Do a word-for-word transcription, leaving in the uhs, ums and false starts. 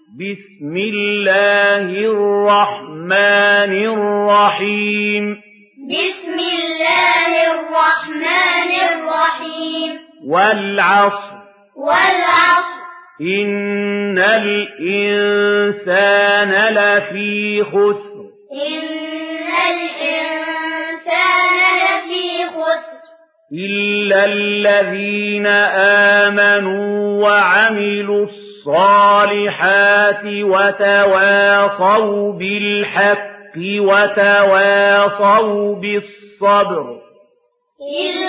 بسم الله الرحمن الرحيم بسم الله الرحمن الرحيم والعصر والعصر إن الإنسان لفي خسر إن الإنسان لفي خسر إلا الذين آمنوا وعملوا الصالحات وتواصوا بالحق وتواصوا بالصبر.